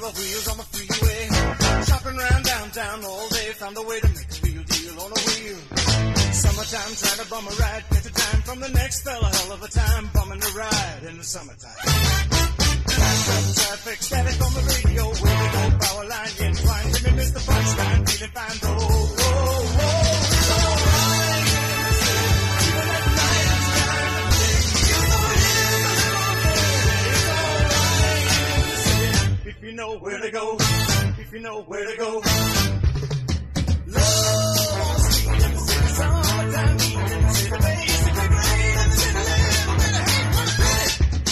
the wheels on the freeway. Shopping around downtown all day, found a way to make a real deal on a wheel. Summertime, trying to bum a ride, get a dime from the next fella, hell of a time, bumming a ride in the summertime. Traffic, static on the radio, where we go, power line, incline, Jimmy missed the punchline, feeling fine, oh, oh, oh, it's alright. Even at night, it's time to play. If you know where to go, if you know where to go. Love, street in the city, summertime, heat in the city, basic, rain in the city, little bit of hate, what's pretty?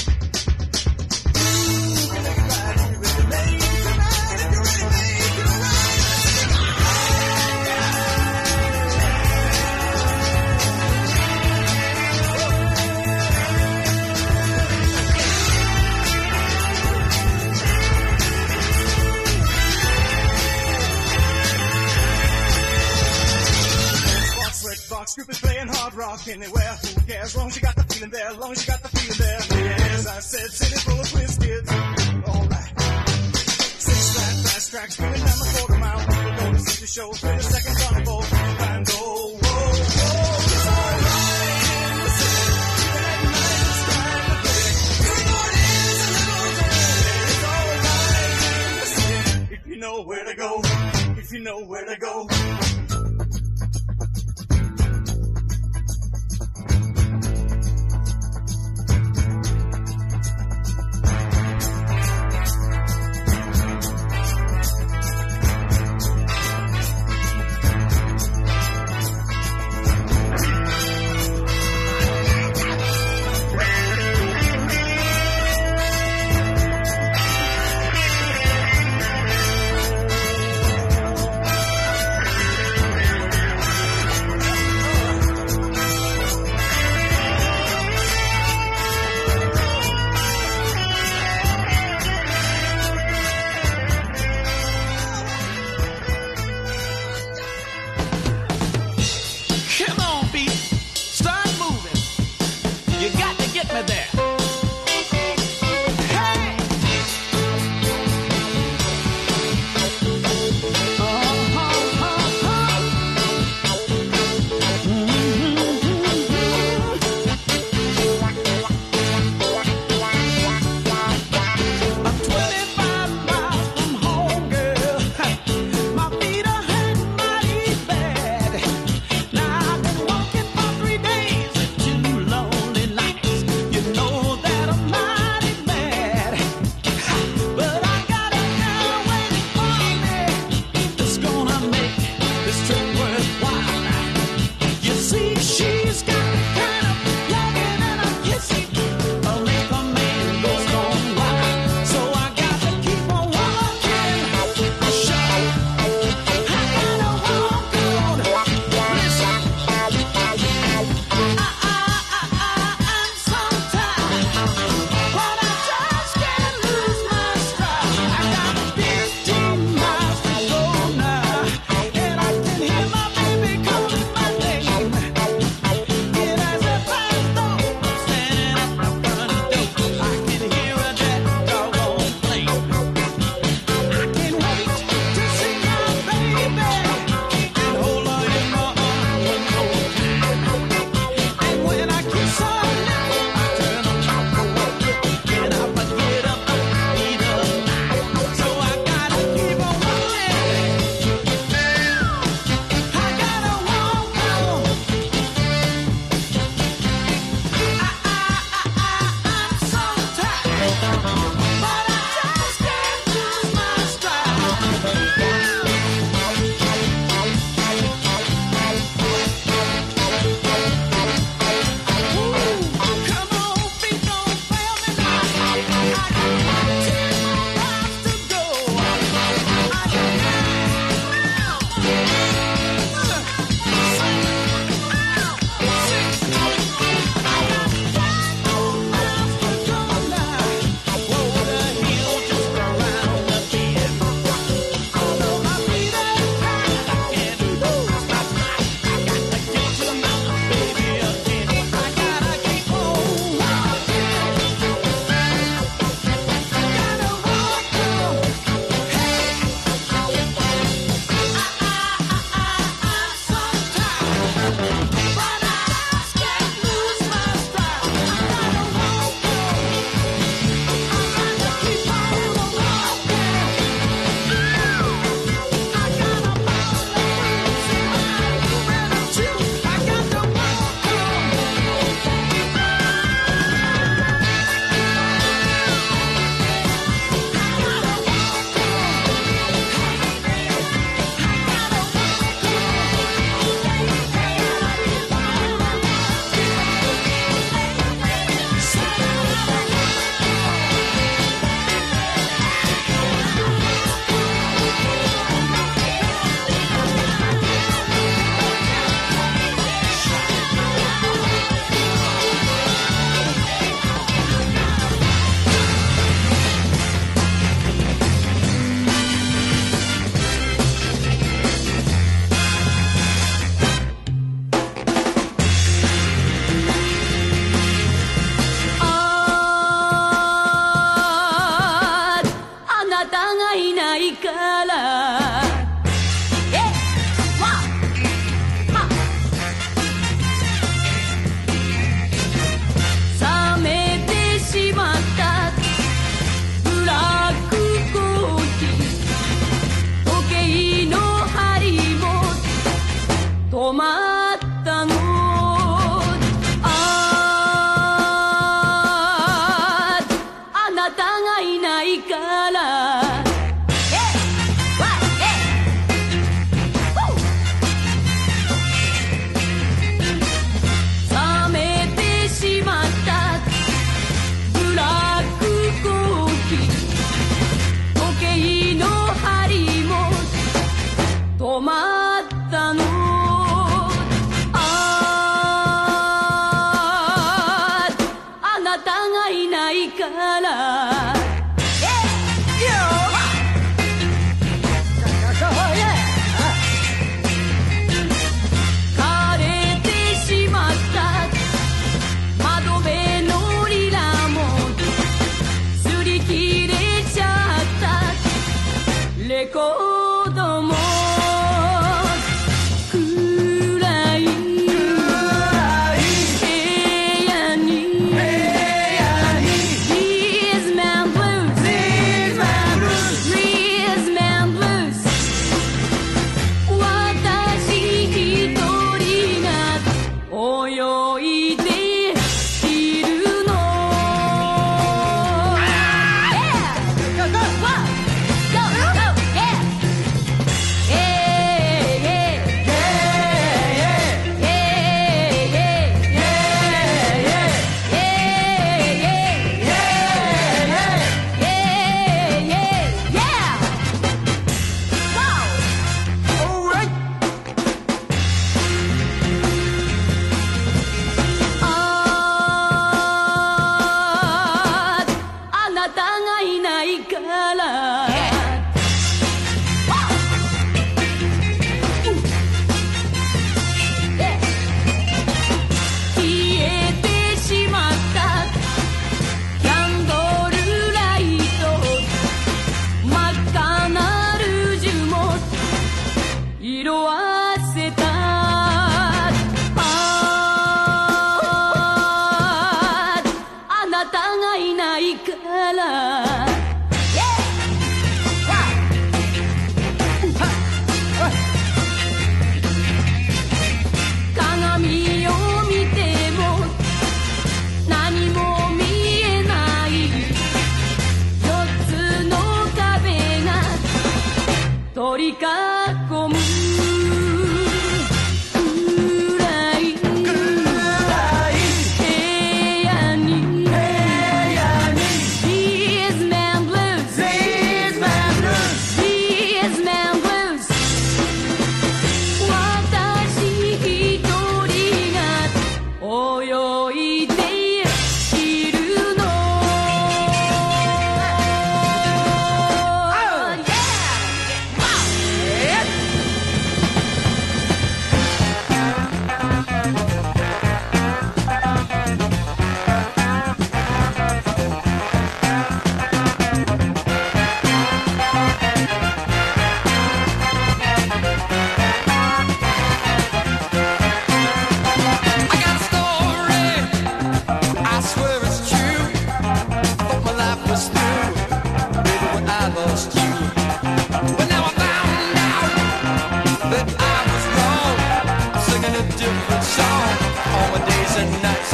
Group is playing hard rock anywhere. Who cares? Long as you got the feeling there. Long as you got the feeling there. Yes, I said city full of whiz kids. All right. 6-track, fast tracks, spinning down the quarter mile. People go to see the show. 30 seconds on the ball. And oh, whoa, whoa, it's all right in the city. Even at night, it's time to play. Everyone is a little dirty. It's all right in the city. If you know where to go. If you know where to go. 止まったの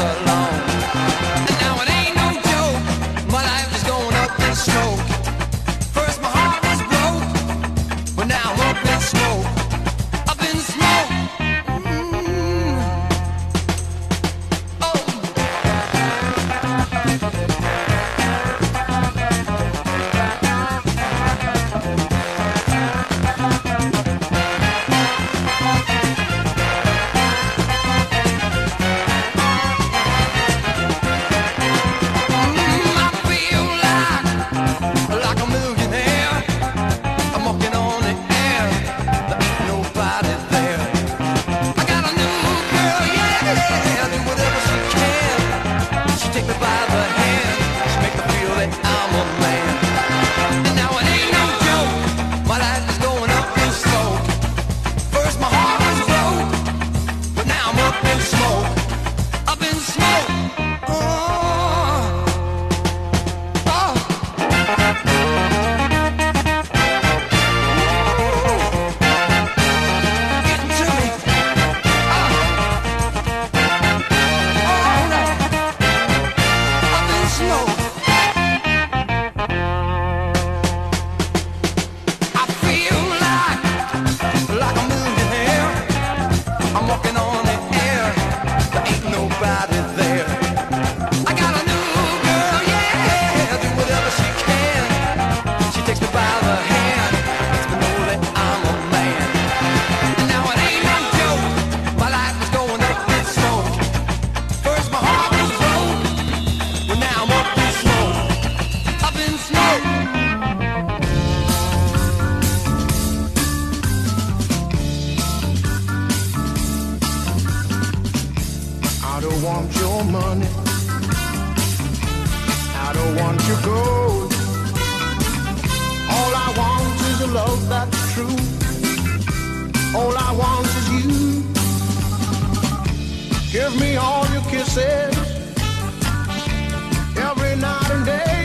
so long. And now it ain't no joke, my life is going up in smoke. First my heart was broke, but now I'm up in smoke. Up in smoke. I don't want your money, I don't want your gold. All I want is a love that's true. All I want is you. Give me all your kisses every night and day.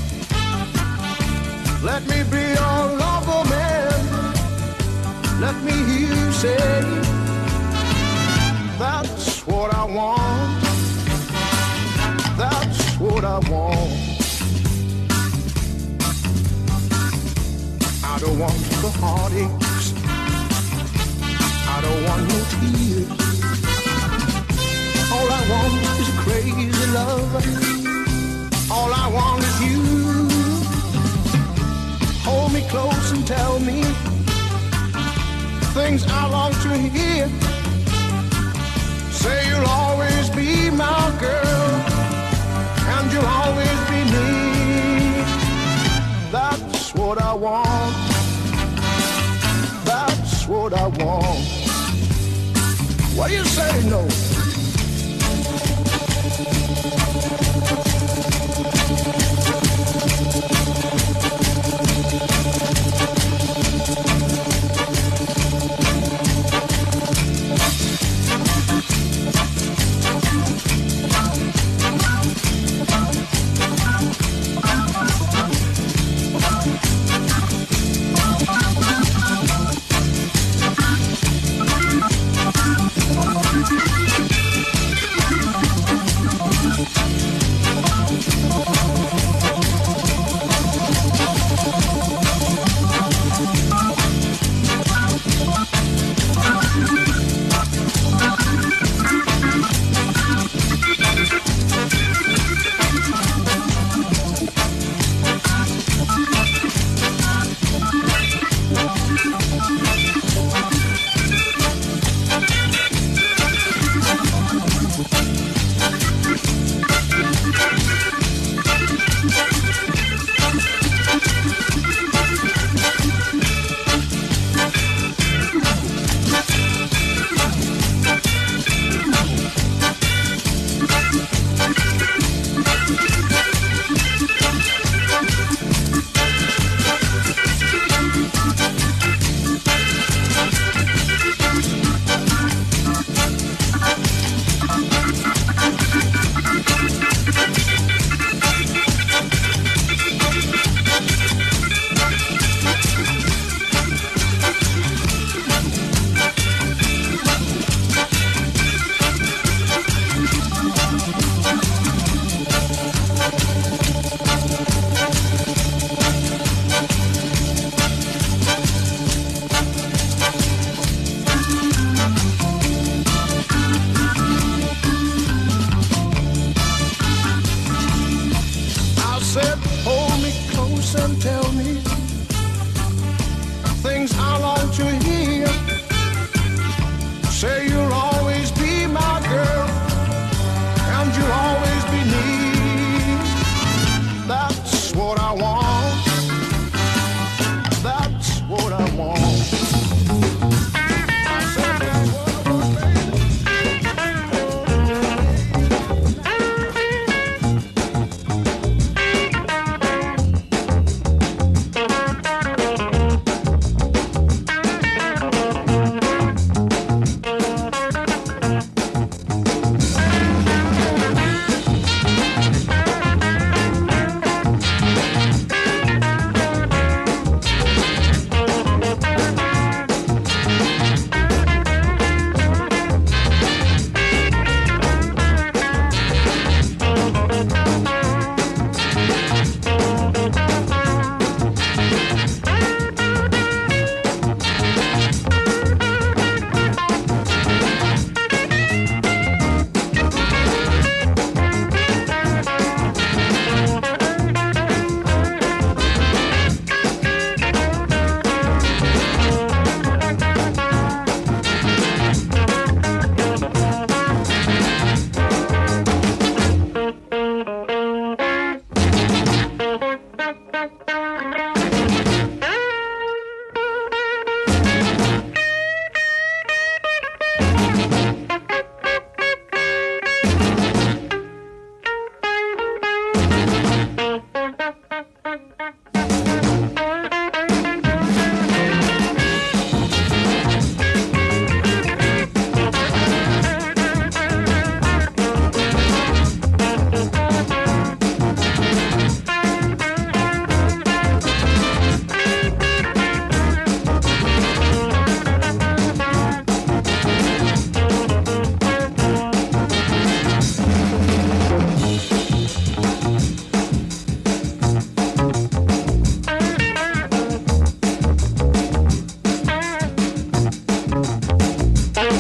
Let me be your lover, man. Let me hear you say, that's what I want. That's what I want. I don't want the heartaches, I don't want no tears. All I want is crazy love. All I want is you. Hold me close and tell me things I long to hear. Say you'll always be my girl, and you'll always be me. That's what I want. That's what I want. What do you say, no?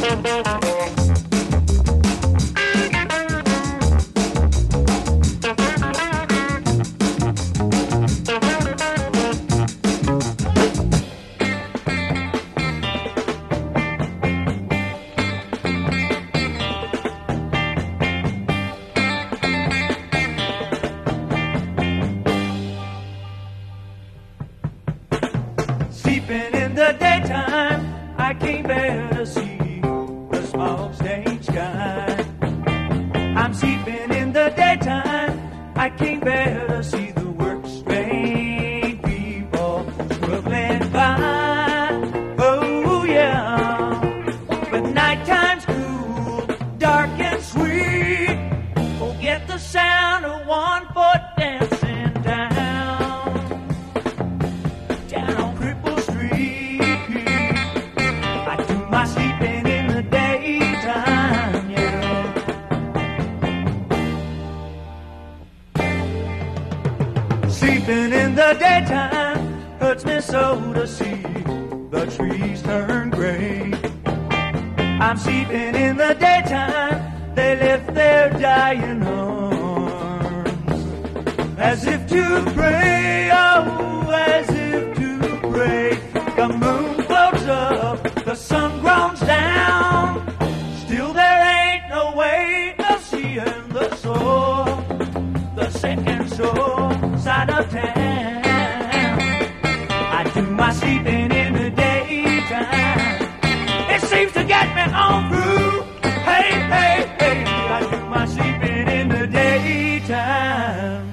Sleeping in the daytime, I can't bear to see the smoke-stained sky. I'm sleeping in the daytime, I can't bear to see the work-strained people struggling by. Oh yeah, but nighttime's cool, dark and sweet. Forget the sound of one foot dancing down on Cripple Street. I do my sleeping in the daytime, yeah. Sleeping in the daytime hurts me so to see the trees turn gray. I'm sleeping in the daytime, they lift their dying arms as if to pray, oh, as if to pray. The moon floats up, the sun groans down, still there ain't no way of seeing the soul, the second soul side of town. I do my sleeping in the daytime, it seems to get me on through. Hey, hey, hey, I do my sleeping in the daytime.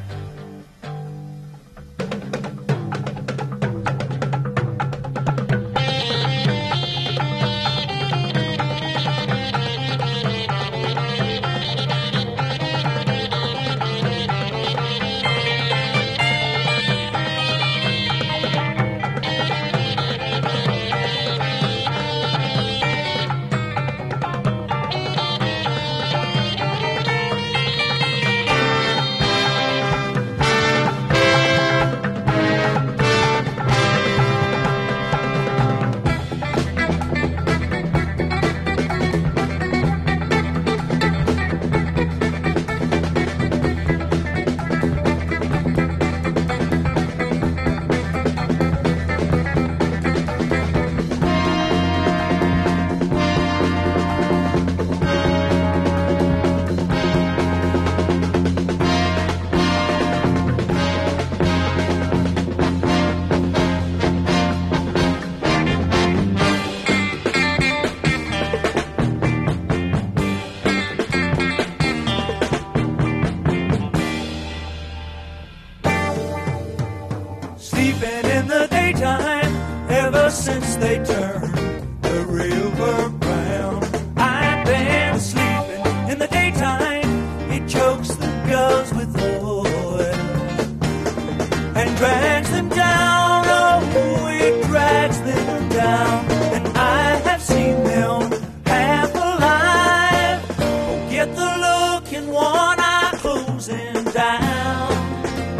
Sleeping in the daytime, ever since they turned the railroad round. I've been sleeping in the daytime, it chokes the girls with oil and drags them down, oh, it drags them down. And I have seen them half alive, forget the look in one eye closing down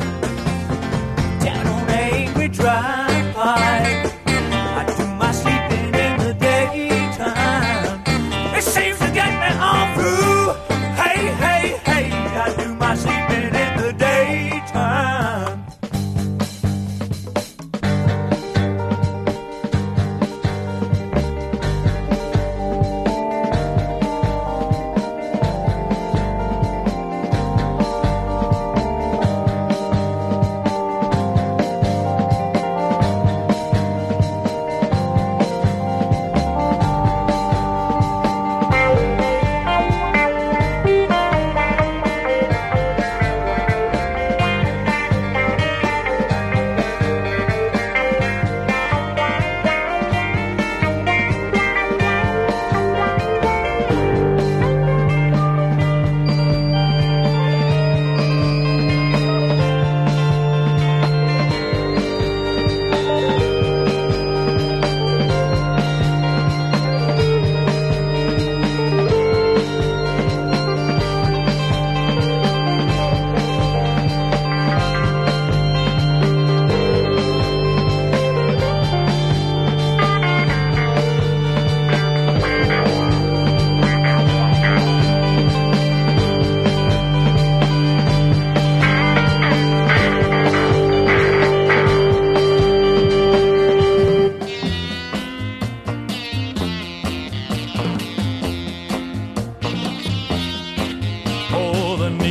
on Angry Drive. I do my sleeping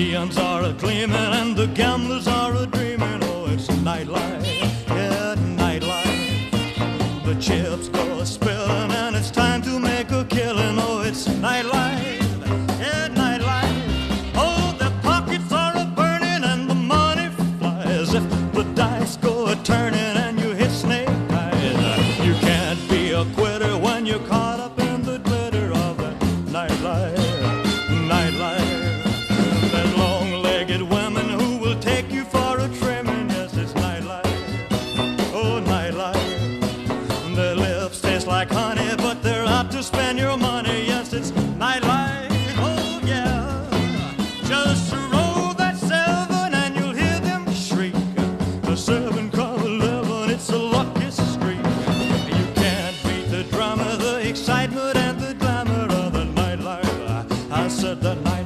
neons are a-gleaming and the gamblers are a-dreaming. Oh, it's nightlife, yeah, nightlife. The chips go a-spilling and it's time to make a killing. Oh, it's nightlife, yeah, nightlife. Oh, the pockets are a-burning and the money flies. If the dice go a-turning and you hit snake eyes, you can't be a quitter when you're caught up in the glitter of that nightlife, nightlife. There's long-legged women who will take you for a trimming. Yes, it's nightlife, oh, nightlife. Their lips taste like honey, but they're out to spend your money. Yes, it's nightlife, oh, yeah. Just roll that 7 and you'll hear them shriek. The 7 come 11, it's a lucky streak. You can't beat the drama, the excitement and the glamour of the nightlife. I said the nightlife.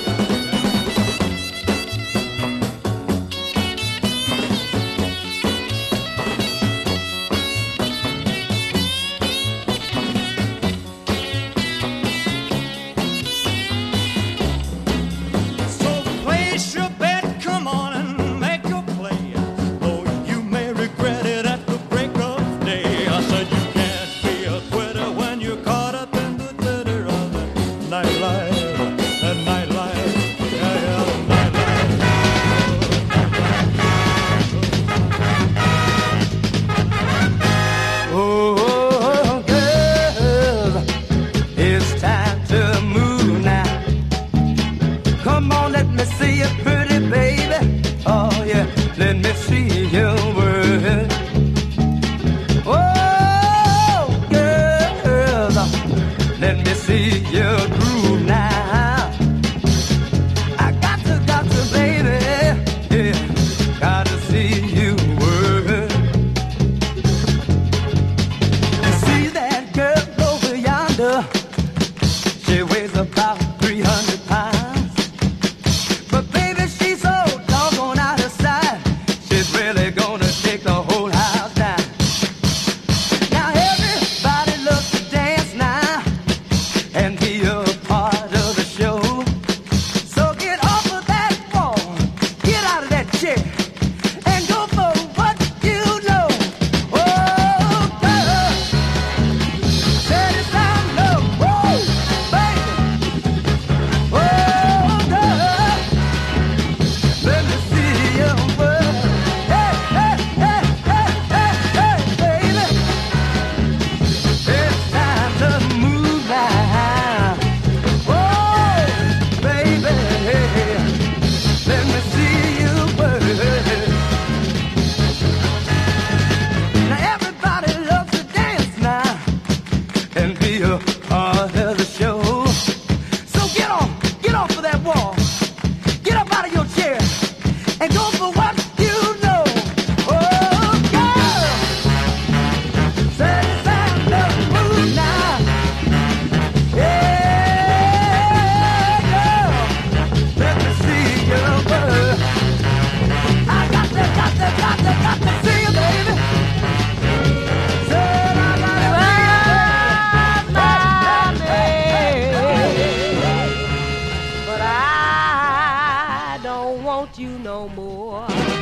So place your bet, come on and make your play. Though you may regret it at the break of day. I said you can't be a quitter when you're caught up in the glitter of the nightlife, the nightlife, yeah, yeah, the nightlife. Oh, girl, it's time to move now. Come on, let me see you pretty, baby. Oh, yeah, let me see your world. Oh, girl, let me see your groove now. I got to, baby, yeah, got to see you world. You see that girl over yonder? She weighs about 300 pounds. But baby, she's so doggone out of sight. She's really gonna take the whole house down. Now everybody loves to dance now and be a part of the show. So get off of that wall, get out of that chair, and go for what you know. Oh, girl, set it down low, woo, baby. Oh, girl, let me see your world. Hey, hey, hey, hey, hey, hey, baby. It's time to move now. Oh, baby, let me see your world. Now everybody loves to dance now and be a part of the show. So get off of that wall, get up out of your chair, and go for what you know. Oh, girl, say it's time to move now. Yeah, girl, let me see your world. I got to see you, baby. Said I gotta But I don't want you no more.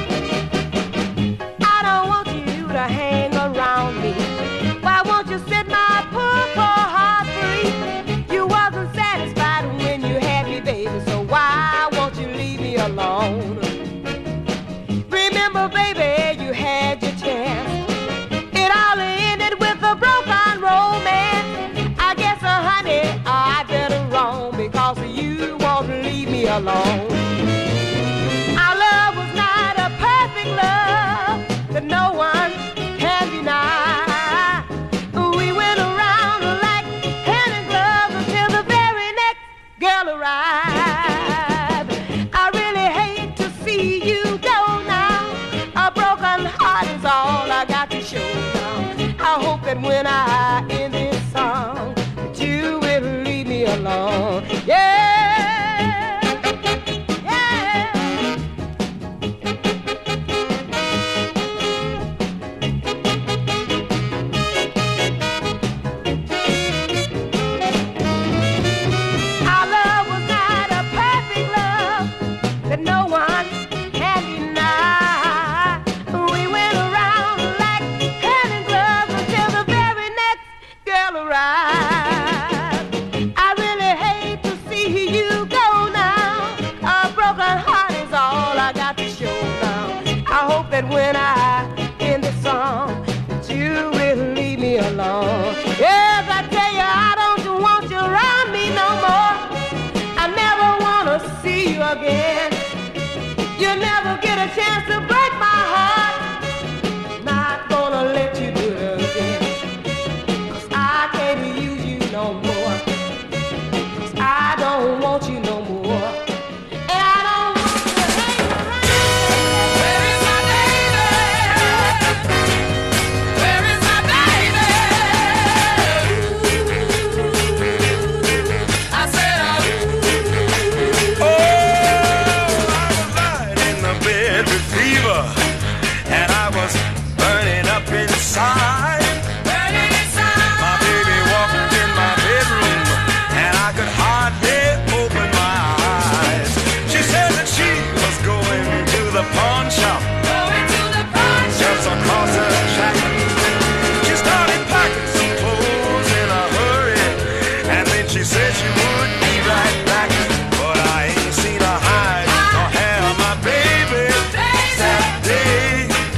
I don't want you to hang around me. Why won't you set my poor heart free? You wasn't satisfied when you had me, baby, so why won't you leave me alone? Remember, baby, you had your chance. It all ended with a broken romance. I guess, honey, I better roam because you won't leave me alone. Our love was not a perfect love that no one can deny. We went around like hand in glove until the very next girl arrived. I really hate to see you go now. A broken heart is all I got to show now. I hope that when I end this song, that you will leave me alone. Yeah. Our love was not a perfect love when I end the song that you will leave me alone. Yes, I tell you, I don't want you around me no more. I never want to see you again. You never get a chance to break my heart. Not gonna let you do it again. 'Cause I can't use you no more. 'Cause I don't want you no more. And I don't want you to hang around. Where is my baby? Where is my baby? I said, Oh, I was lying in the bed with fever, and I was burning up inside. burning inside. My baby walked in my bedroom, and I could hardly open my eyes. She said that she was going to the pawn shop Going to the pawn shop. just across the track. She started packing some clothes in a hurry, and then she said she would be right back. But I ain't seen a hide nor hair of my baby since that day.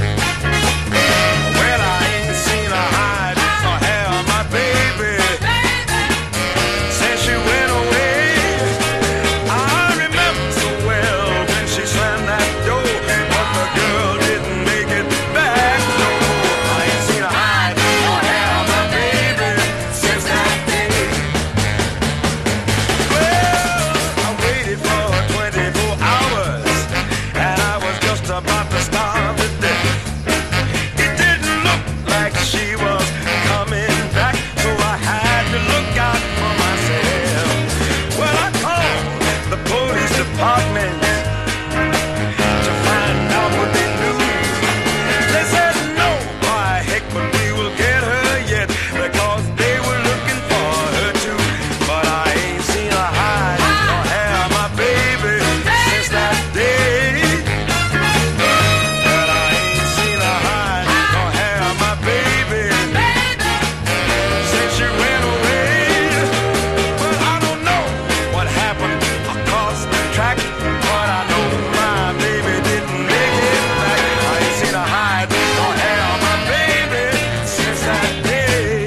Well, I ain't seen a hide nor hair of my baby since she went away. I remember so well when she slammed that door, but the girl didn't make it back no more. I ain't seen a hide nor hair of my baby since that day. Well, I waited for 24 hours, and I was just about to starve to death. It didn't look like she was coming back, so I had to look out for myself. Well, I called the police department to find out what they knew. They said, no, by heck, but we will get her yet, because they were looking for her too. But I ain't seen a hide nor hair of my baby since that day. But I ain't seen a hide nor hair of my baby since she went away. But I don't know what happened across the track, but I know my baby didn't make it back. I ain't seen a hide nor hair of my baby since that day.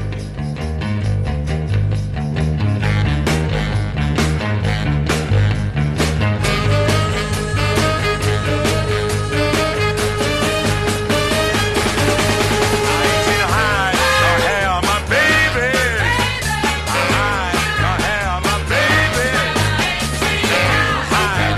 I ain't seen a hide nor hair of my baby. A hide nor hair of my baby. Hide,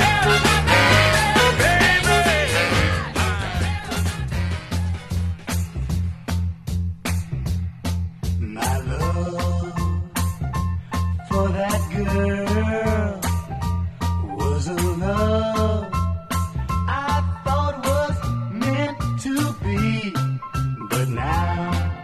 baby. My love for that girl was a love I thought was meant to be. But now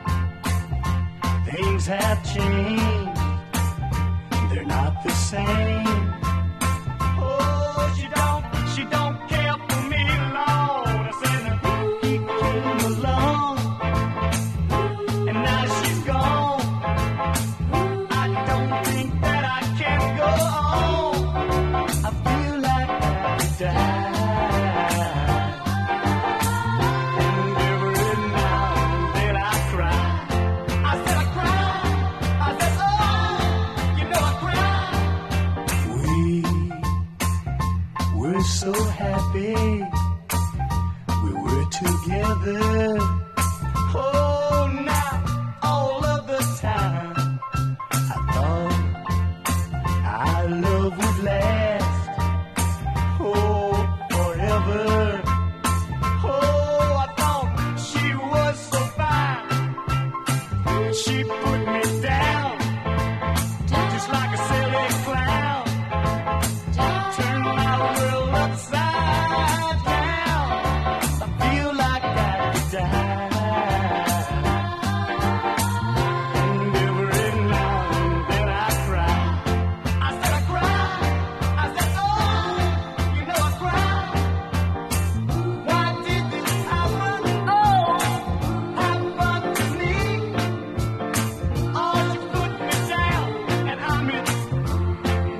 things have changed. They're not the same. Oh, she don't care for me, Lord. I said, keep on alone. And now she's gone. I don't think that I can go on. I feel like I die. And every now and then I cry. I said I cry. I said, oh, you know I cry. We were so happy. We were together. Oh, now all of the time I thought our love would last. Oh, forever. Oh, I thought she was so fine. She put me down just like a silly clown. Turned my world upside down. I feel like I could die. And every now and then I cry. I said I cry. I said, oh, you know I cry. Why did this happen? Oh, happen to me. All put me down, and I'm in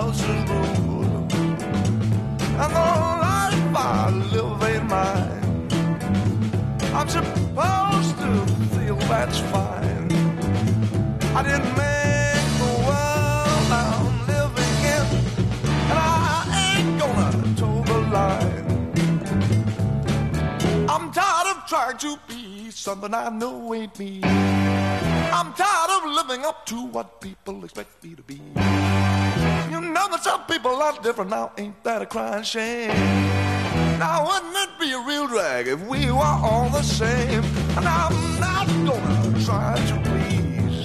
house is rude, and the life I live ain't mine. I'm supposed to feel that's fine. I didn't make the world I'm living in, and I ain't gonna toe the line. I'm tired of trying to be something I know ain't me. I'm tired of living up to what people expect me to be. You know that some people are different now, ain't that a crying shame? Now wouldn't it be a real drag if we were all the same? And I'm not gonna try to please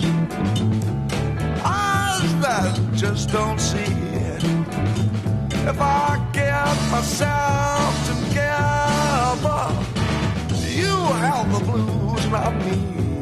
eyes that just don't see. If I get myself together, you have the blues, not me.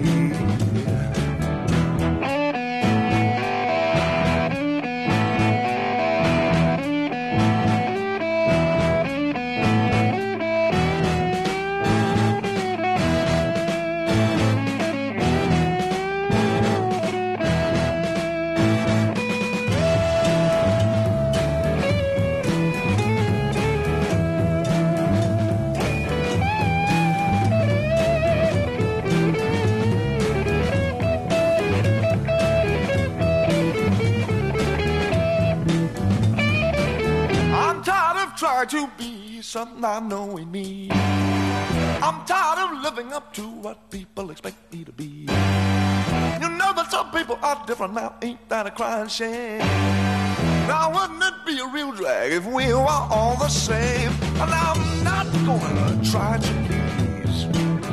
Try to be something I know ain't me. I'm tired of living up to what people expect me to be. You know that some people are different now, ain't that a crying shame? Now wouldn't it be a real drag if we were all the same? And I'm not gonna try to please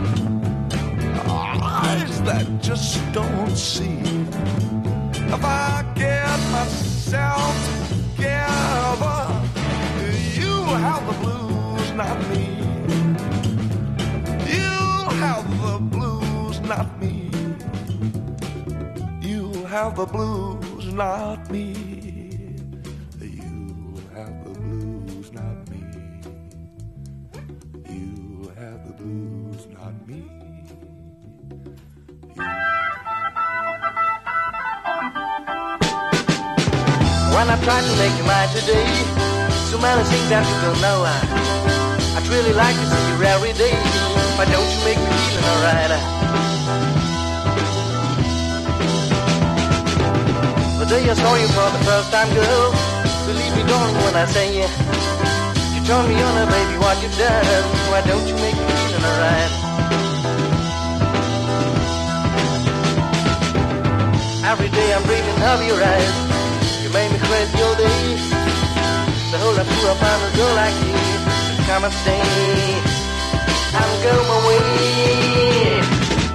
eyes that just don't see. If I get myself together, you have the blues, not me. You have the blues, not me. You have the blues, not me. You have the blues, not me. You have the blues, not me. When I try to make you mine today, so many things that you don't know. I'd really like to see you every day. Why don't you make me feeling alright? The day I saw you for the first time, girl, believe me, darling, when I say you turn me on, baby, what you've done. Why don't you make me feeling alright? Every day I'm dreaming of your eyes. You made me crazy all day. The whole life through I found a girl like you. So come and stay and go my way.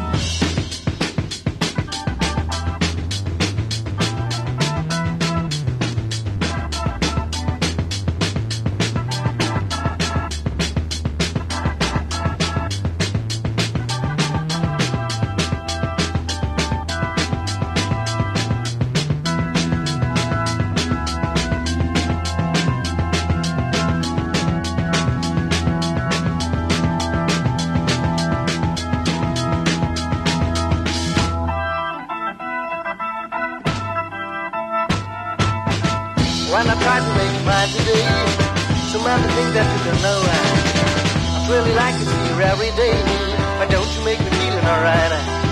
When I try to make you mine today, so many things that you don't know. I'd really like to see you every day. Why don't you make me feeling alright?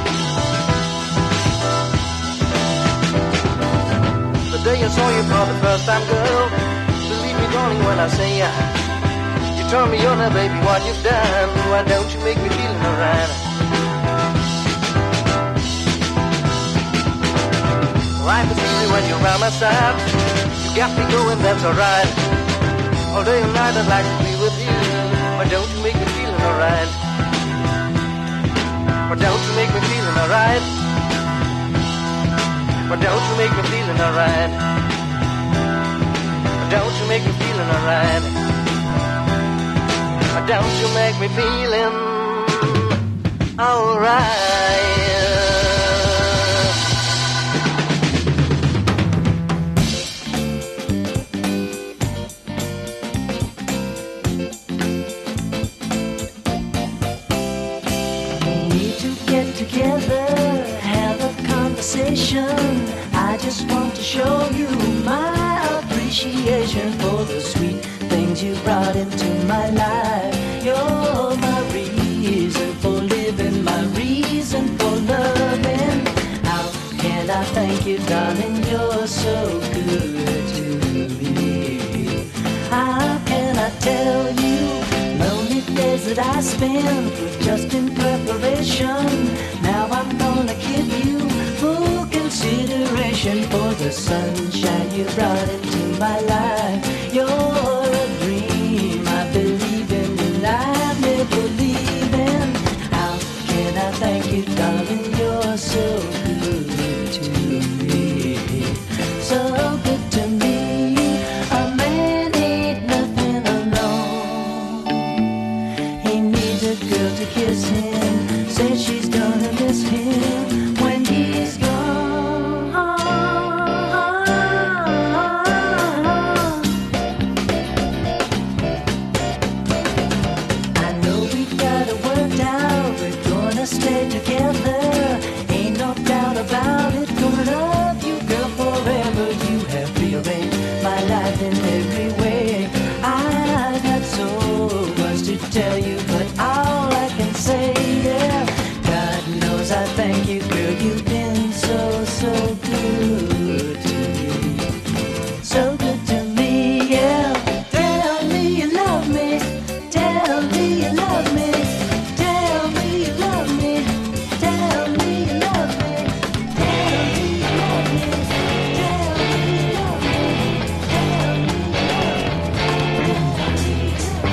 The day I saw you for the first time, girl, believe me, darling, when I say you turn me on, baby, what you've done. Why don't you make me feeling alright? Life is easy when you're around my side. Got me going, that's alright. All day and night I'd like to be with you. Why don't you make me feeling alright? Why don't you make me feeling alright? Why don't you make me feeling alright? Why don't you make me feeling alright? Why don't you make me feeling alright? Together, have a conversation. I just want to show you my appreciation. appreciation for the sweet things you brought into my life. You're my reason for living, my reason for loving. How can I thank you, darling? You're so good to me. How can I tell you? Lonely days that I spend were just in preparation. Now I'm gonna give you full consideration for the sunshine you brought into my life. You're a dream I believe in and I've never leave in. How can I thank you, darling? You're so good to me, so good to me. A man ain't nothing alone. He needs a girl to kiss him. Says she's gonna miss him when he's gone. I know we got it worked out. We're gonna stay together. Ain't no doubt about it. Gonna love you, girl, forever. You have rearranged my life in every way. I got so much to tell you, but all I can say, yeah, God knows I thank you, girl. You've been so, so good to me. So good to me, yeah. Tell me you love me. Tell me you love me. Tell me you love me. Tell me you love me. Tell me you love me. Tell me you love me. Tell me you love me.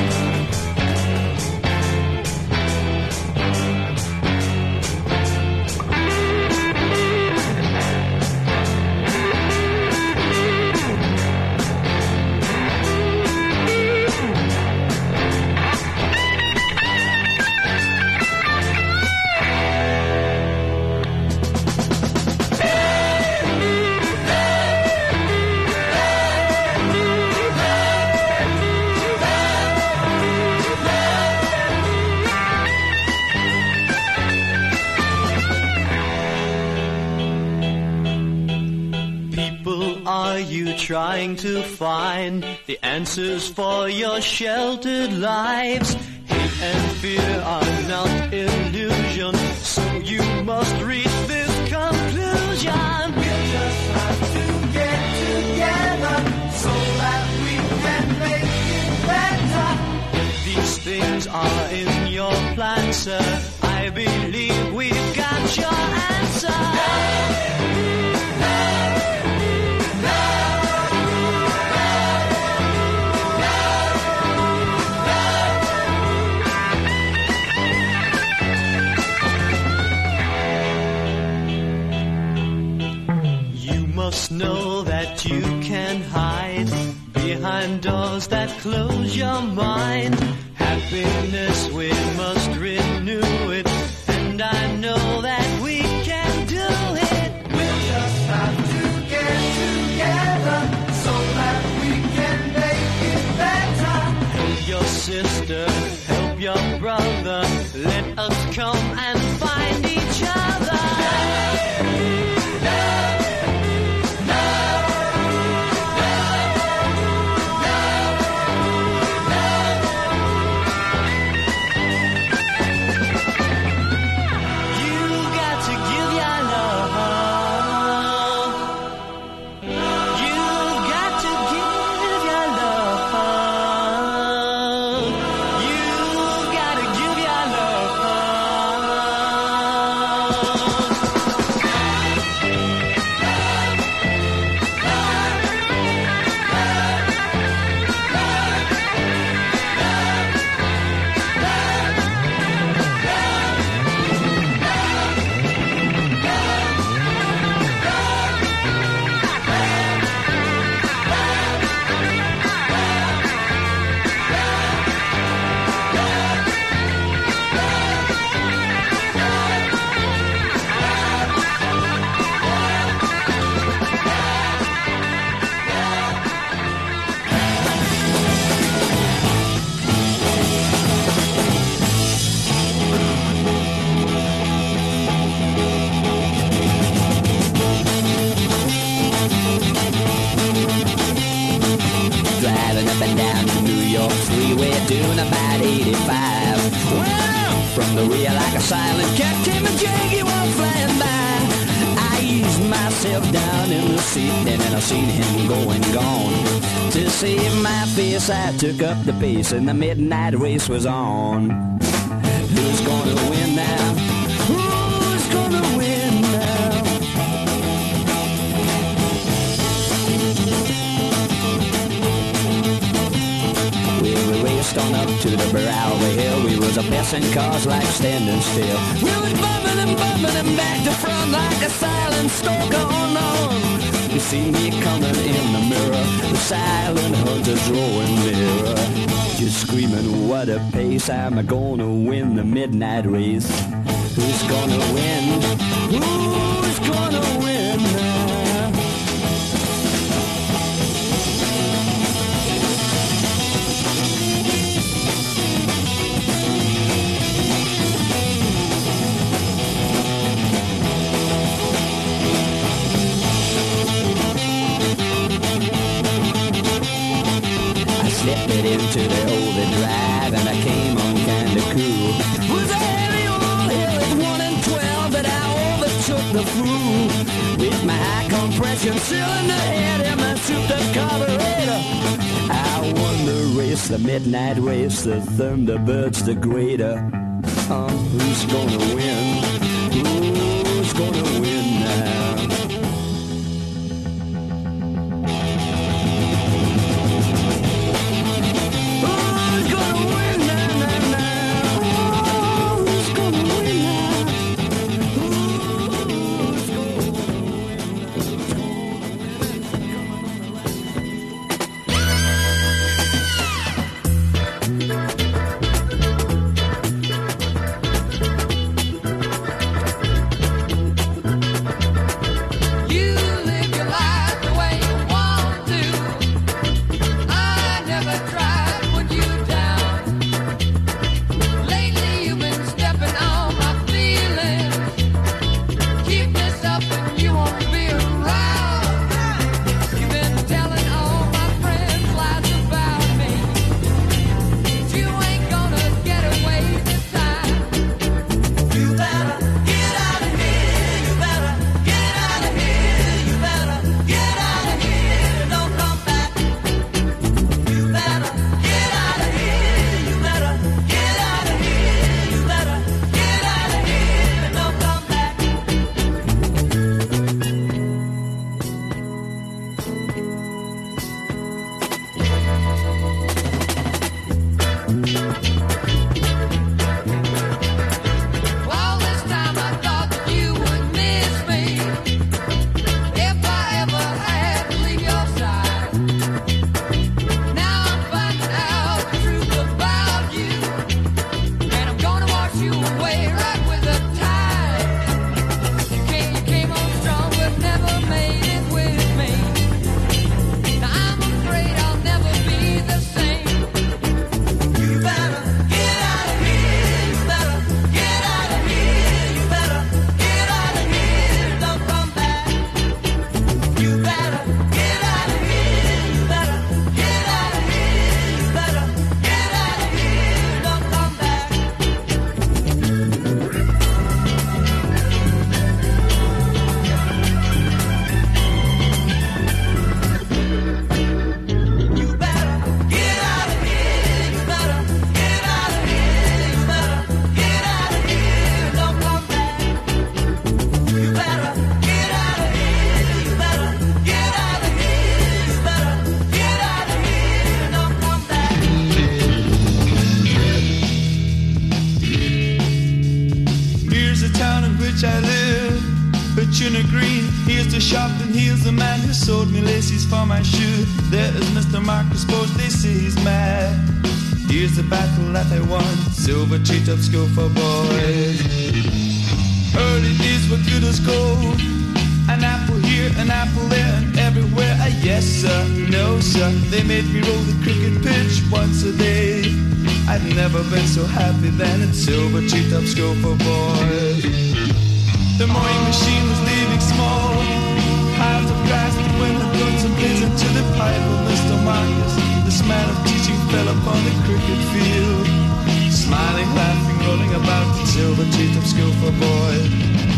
People, are you trying to find the answers for your sheltered lives? Hate and fear are not illusion, so you must reach this conclusion. We'll just have to get together so that we can make it better. If these things are in your plan, sir, I believe we've got your answer. You must know that you can hide behind doors that close your mind. Happiness, we must renew it, and I know that we can do it. We'll just have to get together so that we can make it better. Help your sister, help your brother, let us come and find each other. York freeway doing about 85. Well, from the rear like a silent cat came a Jaguar flying by. I eased myself down in the seat and then I seen him going gone. To save my face I took up the pace and the midnight race was on. Who's gonna win now? Who's gonna win now? We raced on up to the brow of the hill. We was a passing cars like standing still. We was bumping and back to front like a silent stalker on. You see me coming in the mirror, the silent hunter's rolling mirror. Just screaming, what a pace, I'm gonna win the midnight race. Who's gonna win? Who's gonna win now? Slipped it into the overdrive and I came on kinda cool. Was a heavy old hill at 1 and 12 that I overtook the fool. With my high compression cylinder head and my souped up carburetor, I won the race, the midnight race, the Thunderbirds the greater. Who's gonna win? Who's gonna win now? Sold me laces for my shoe. There is Mr. Marcus Bosch, they say he's mad. Here's the battle that I won, silver treetop school for boys. Early days were good as gold. An apple here, an apple there, and everywhere. Yes sir, no sir. They made me roll the cricket pitch once a day. I'd never been so happy then at silver treetop school for boys. The mowing machine was leaving small piles of grass when the guns and blazing to the pipe of Mr. Marcus. This man of teaching fell upon silver treetop school for boys.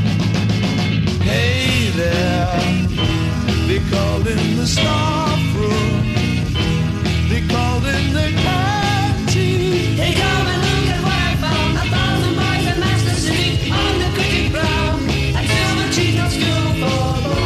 Hey there, they called in the staff room, they called in the canteen. They come and look at what I found. 1,000 boys at Master Street on the cricket ground. At silver treetop school for boys.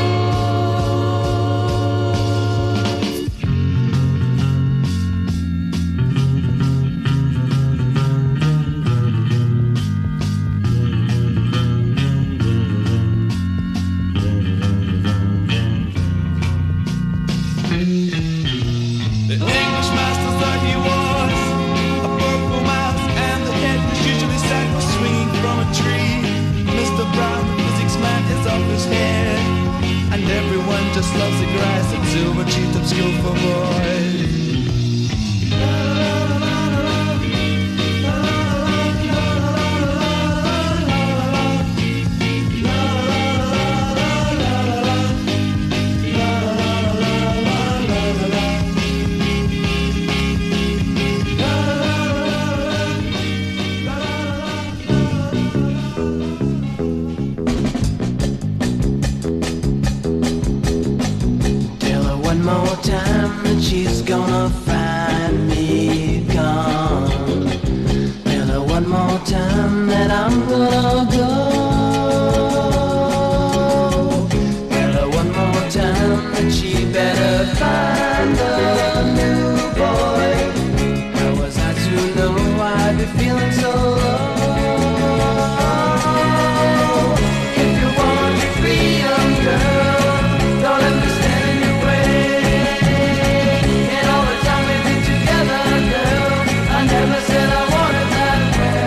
Just loves the grass at silver treetop school for boys. She's gonna find me gone. Tell her one more time that I'm gonna go. Tell her one more time that she better find a new boy. How was I to know I'd be feeling so low? If you want your freedom, girl, don't let me stand in your way. Never said I wanted that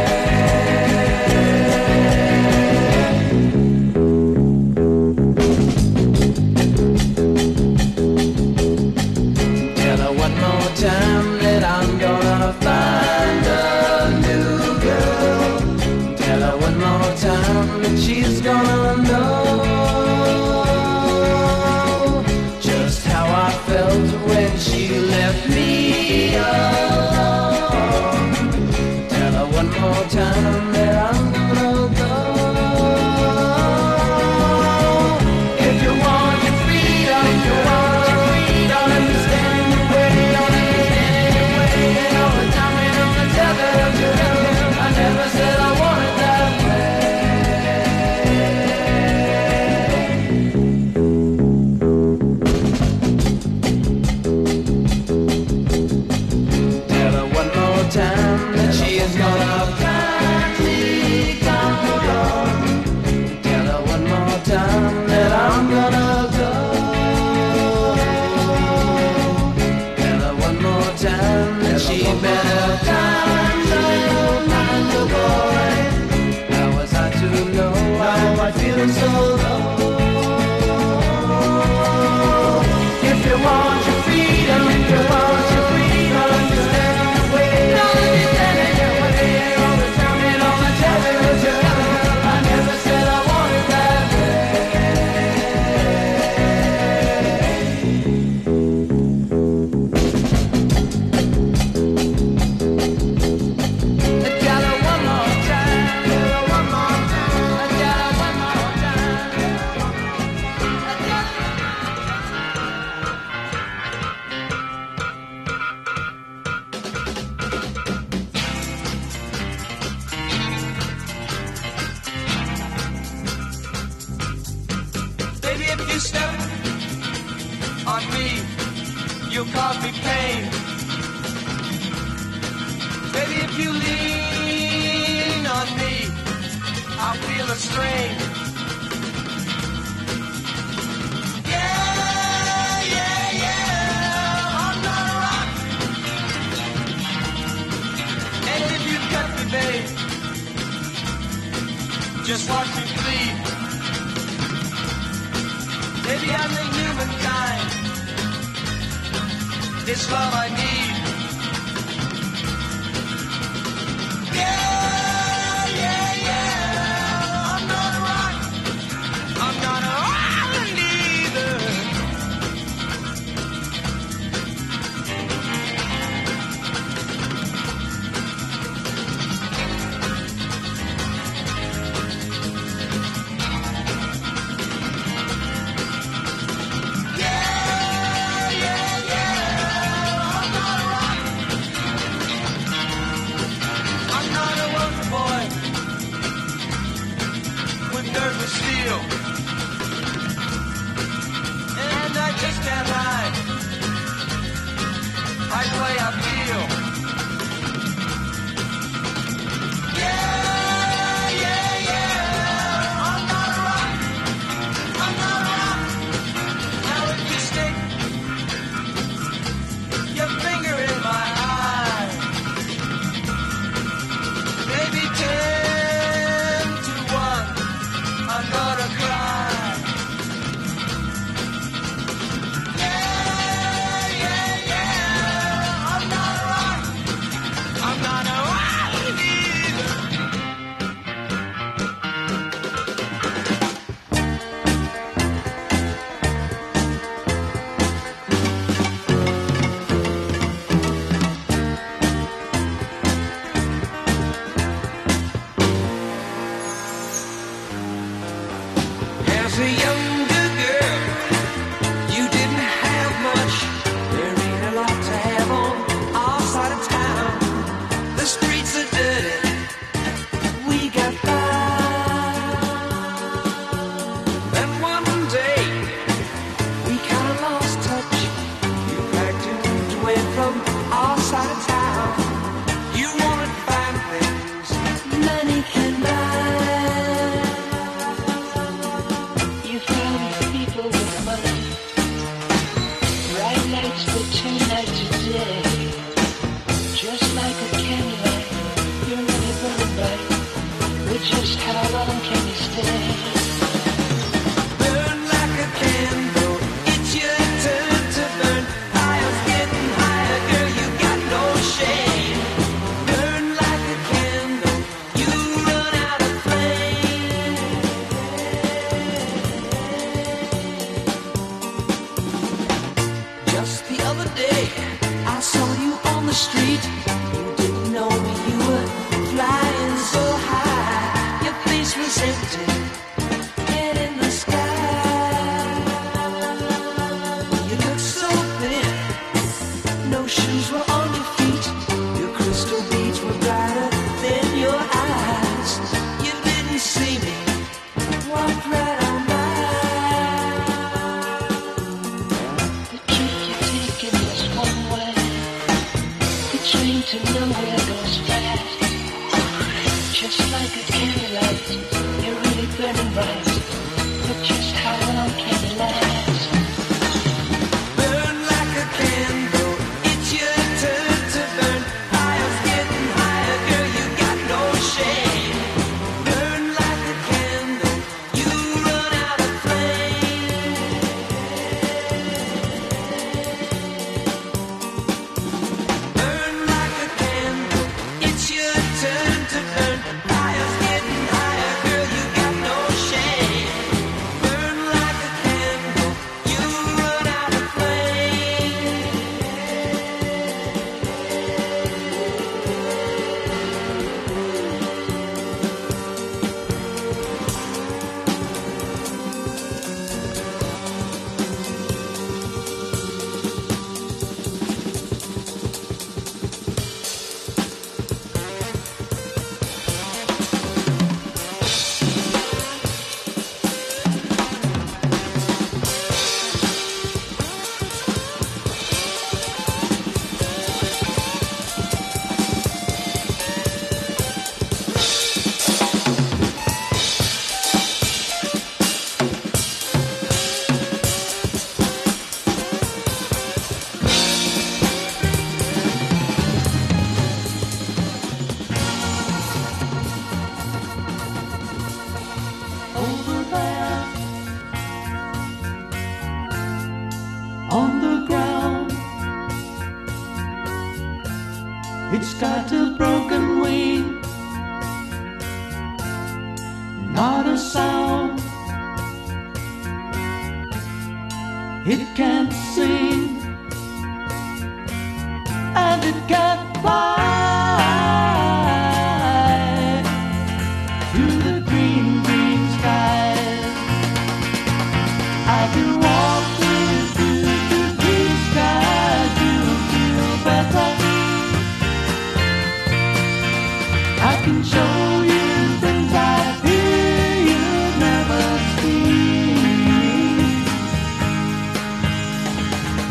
way. Tell her one more time that I'm gonna find a new girl. Tell her one more time that she's gonna know just how I felt when she left me alone. One more time that I'm gonna go. If you want your freedom, don't let me stand in your way. Don't let me stand in your way. And all the time when I'm the tether of your love, I never said I wanted that way. Tell her one more time that she is gonna find me gone. Tell her one more time that I'm gonna go. Tell her one more time that she better find the boy. How was I to know I feel so low? If you want your freedom, if you want your freedom, just stand in your way. Don't let me stand in your way. All the time and all the tether of your love, I never said I wanted that way. Tell her one more time, tell her one more time, tell her one more time. Baby, if you step on me, you'll cause me pain. Baby, if you lean on me, I'll feel a strain. Yeah, yeah, yeah, I'm gonna rock. And if you cut me, babe, just watch me bleed. Baby, I'm the humankind. It's love I need. Yeah, yeah, yeah. I'm not a rock. I'm not an island either. day. Just like a candlelight, you're really burning bright. But just how long can you stay? Burn like a candle, it's your turn to burn. Fire's getting higher, girl, you got no shame. Burn like a candle, you run out of flame. Just the other day, I saw you on the street. You didn't know me, you were flying so high. Your face was empty, head in the sky. You looked so thin, no shoes were on your feet. Your crystal beads were brighter than your eyes. You didn't see me, walked right on by. The trip you're taking is one way. The train to nowhere goes fast. Just like a candlelight, you're really burning bright. But just how long can it last? Burn like a candle, it's your turn to burn. Fire's getting higher, girl, you got no shame. Burn like a candle, you run out of flame. Burn like a candle, it's your turn to burn. Fire's getting higher, girl, you got no shame. Burn like a candle, you run out of flame. Over there on the ground, it's got a broken wing, not a sound. It can't sing and it can't fly to the green, green skies. I can walk through the green skies, you'll feel better. I can show you things I fear you'll never see.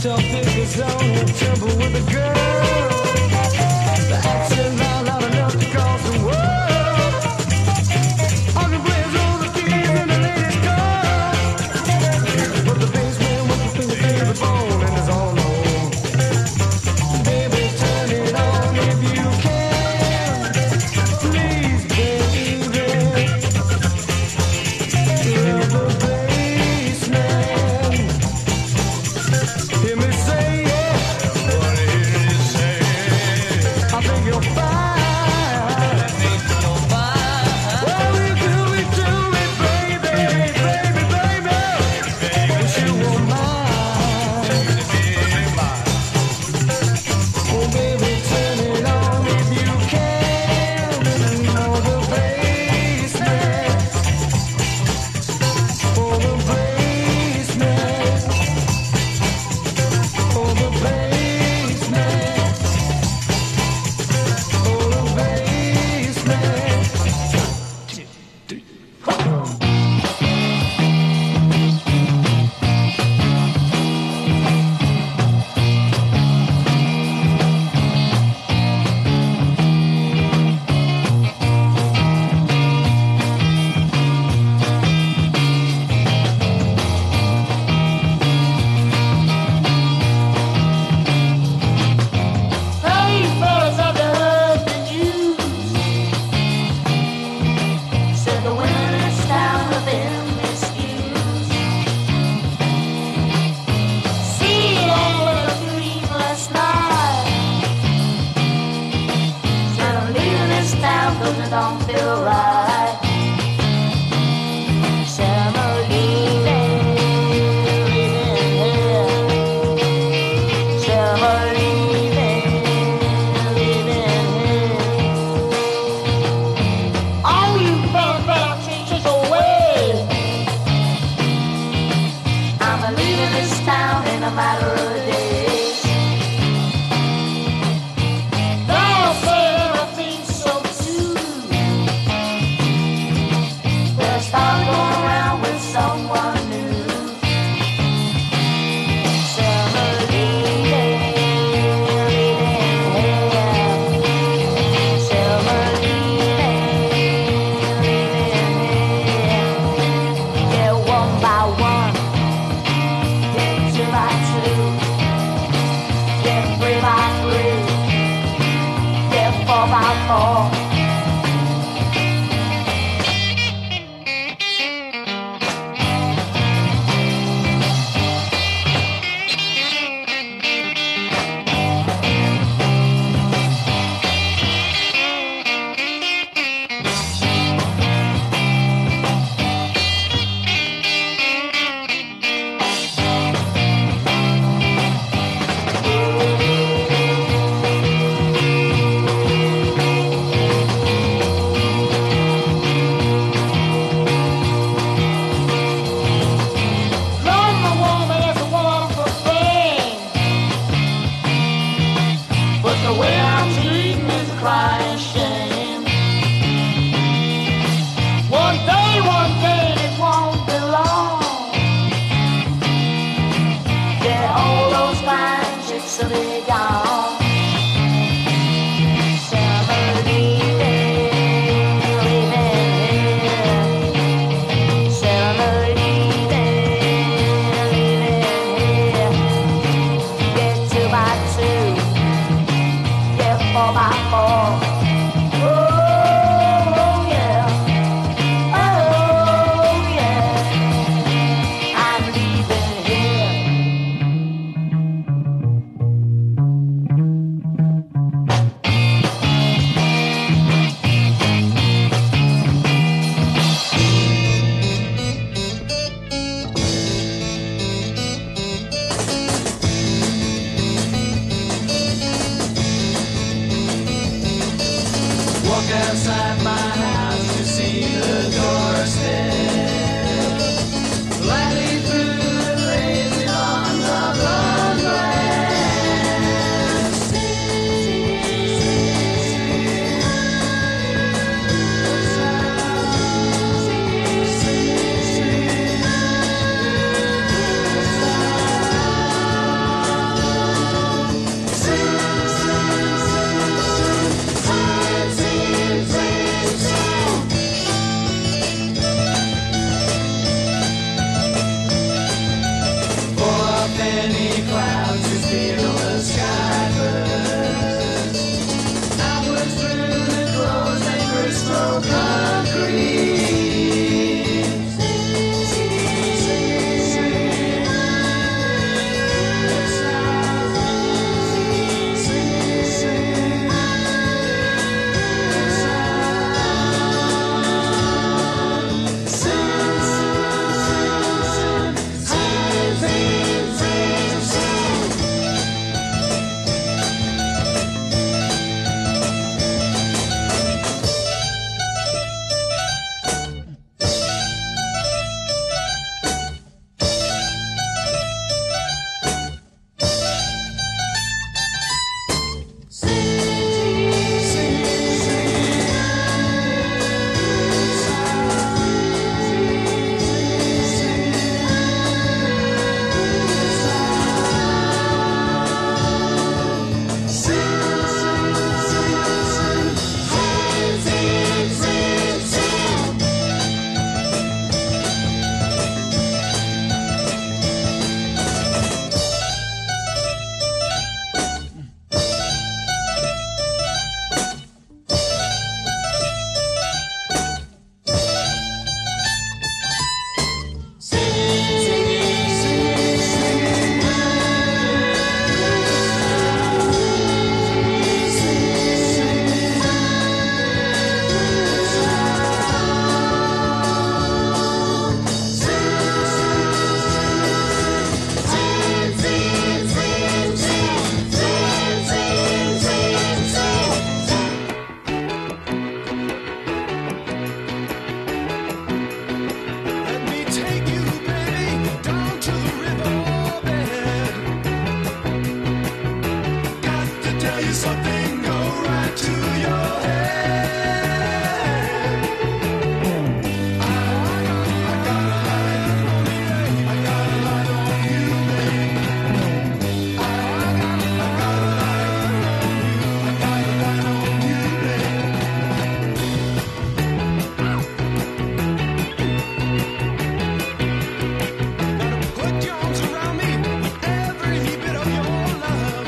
Tell figures on and temple with a girl. The accent loud enough to cause the world. All the players roll the keys and the ladies come. But the bassman with the finger to the bone and is all alone. Baby, turn it on if you can. Please, baby. Love the bassman. Hear me say yeah. What hear you say? I think you're fine. I think you're fine. Well, we do it, baby, baby, baby. Wish you were mine. Oh, baby, turn it on if you can. Oh, the bassman. Oh, the bassman. Oh, the bassman. Oh, the bassman. Hey, fellas, I've heard the news. Said the women in this town have been misused. See it all in a dream last night. Said I'm leaving this town 'cause it don't feel right. Said I'm leaving here. Said I'm leaving here. All you fellas better change this away. I'm leaving this town in a matter of days. They'll say everything's so too. They'll start going around with someone new. So I'm leaving here. So I'm leaving here. Yeah, one by one. Yeah, 2 by 2. Yeah, 3 by 3. Yeah, 4 by 4. Love my woman is a wonderful thing, but the way I'm treating is a crying shame. One day, it won't be long. Yeah, all those fine chicks will be gone. So I'm leaving here. So I'm leaving here. Yeah, 2 by 2. Yeah, 4 by 4. Oh, yeah. Oh, yeah. I'm leaving here. Walk outside my house to see the doorstep. Lightly through the lazy lawns of the grass. many clouds just below the sky first. Outwards through the closed and crystal concrete. Something go right to your head. I got a light on you, I got a light on you, babe. I got a light on you, babe. Gotta put your arms around me with every bit of your love.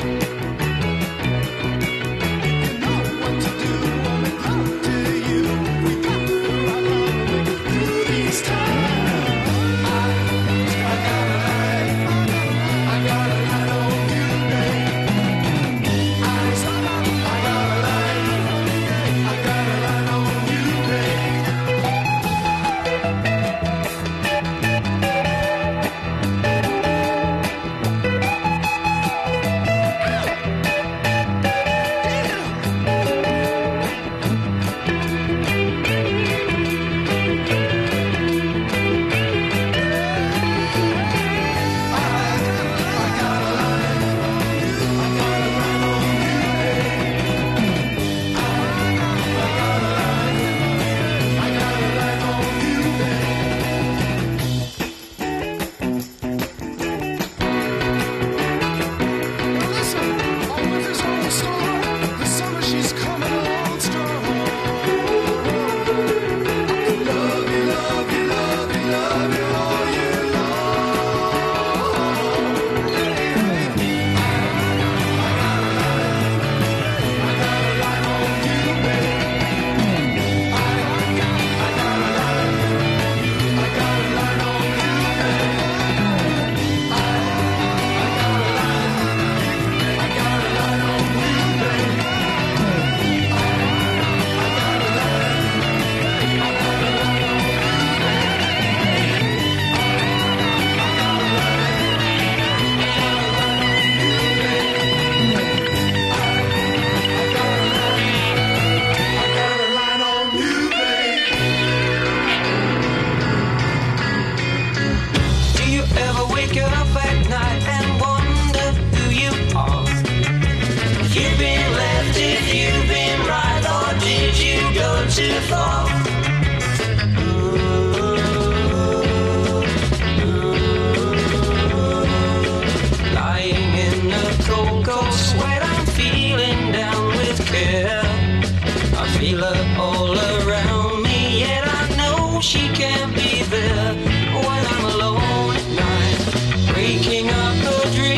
Too far. Lying in the cold, cold sweat, I'm feeling down with care. I feel her all around me, yet I know she can't be there when I'm alone at night, waking up a dream.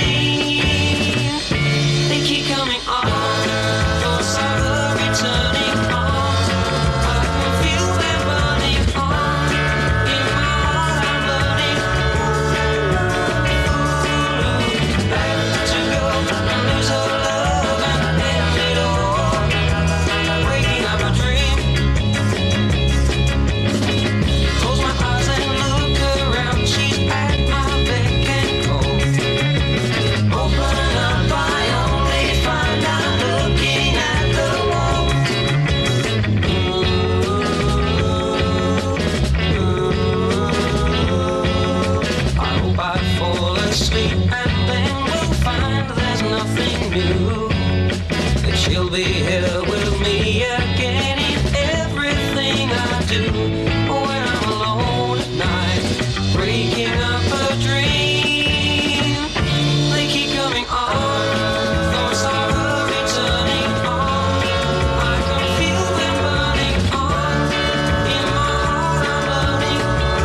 sleep, and then we'll find there's nothing new. That she'll be here with me again in everything I do. When I'm alone at night, breaking up a dream, they keep coming on. Thoughts are returning on. I can feel them burning on. In my heart I'm learning.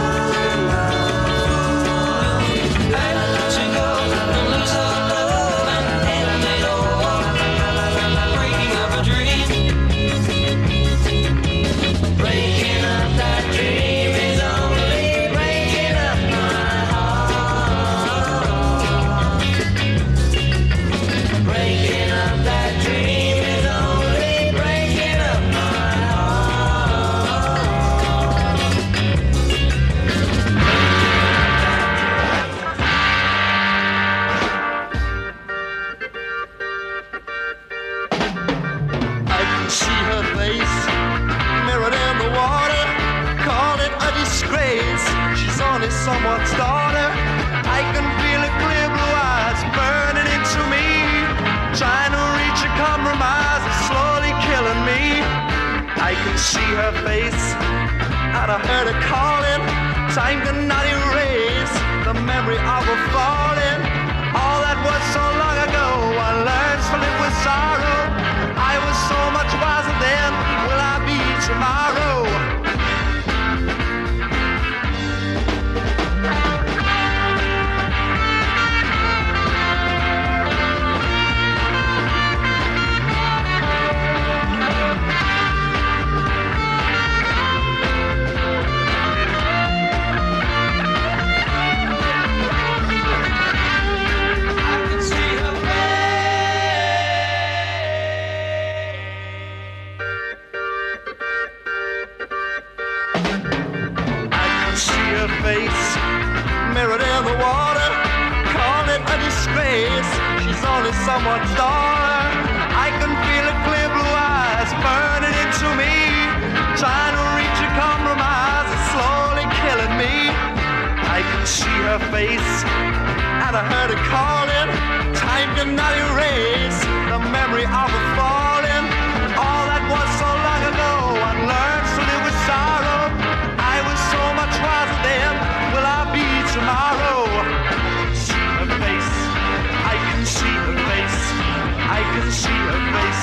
Had to go and lose her love and end it all. Breaking up a dream. Breaking up that dream is only breaking up my heart. Breaking up that dream is only breaking up my I can see her face mirrored in the water. Call it a disgrace. She's only someone's daughter. I can feel her clear blue eyes burning into me. Trying to reach a compromise is slowly killing me. I can see her face and I heard her calling. Time cannot erase the memory of her falling. All that was so long ago, one learns to live with sorrow. I was so much wiser then, will I be tomorrow? I can see her face mirrored in the water. Call it a disgrace. She's only someone's daughter. I can feel her clear blue eyes burning into me. Trying to reach a compromise is slowly killing me. I can see her face and I heard her calling. Time cannot erase the memory of her falling. All that was so long ago, one learns to live with sorrow. I was so much wiser then, will I be tomorrow? See her face, I can see her face, I can see her face.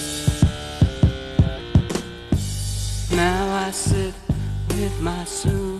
Now I sit with my soul.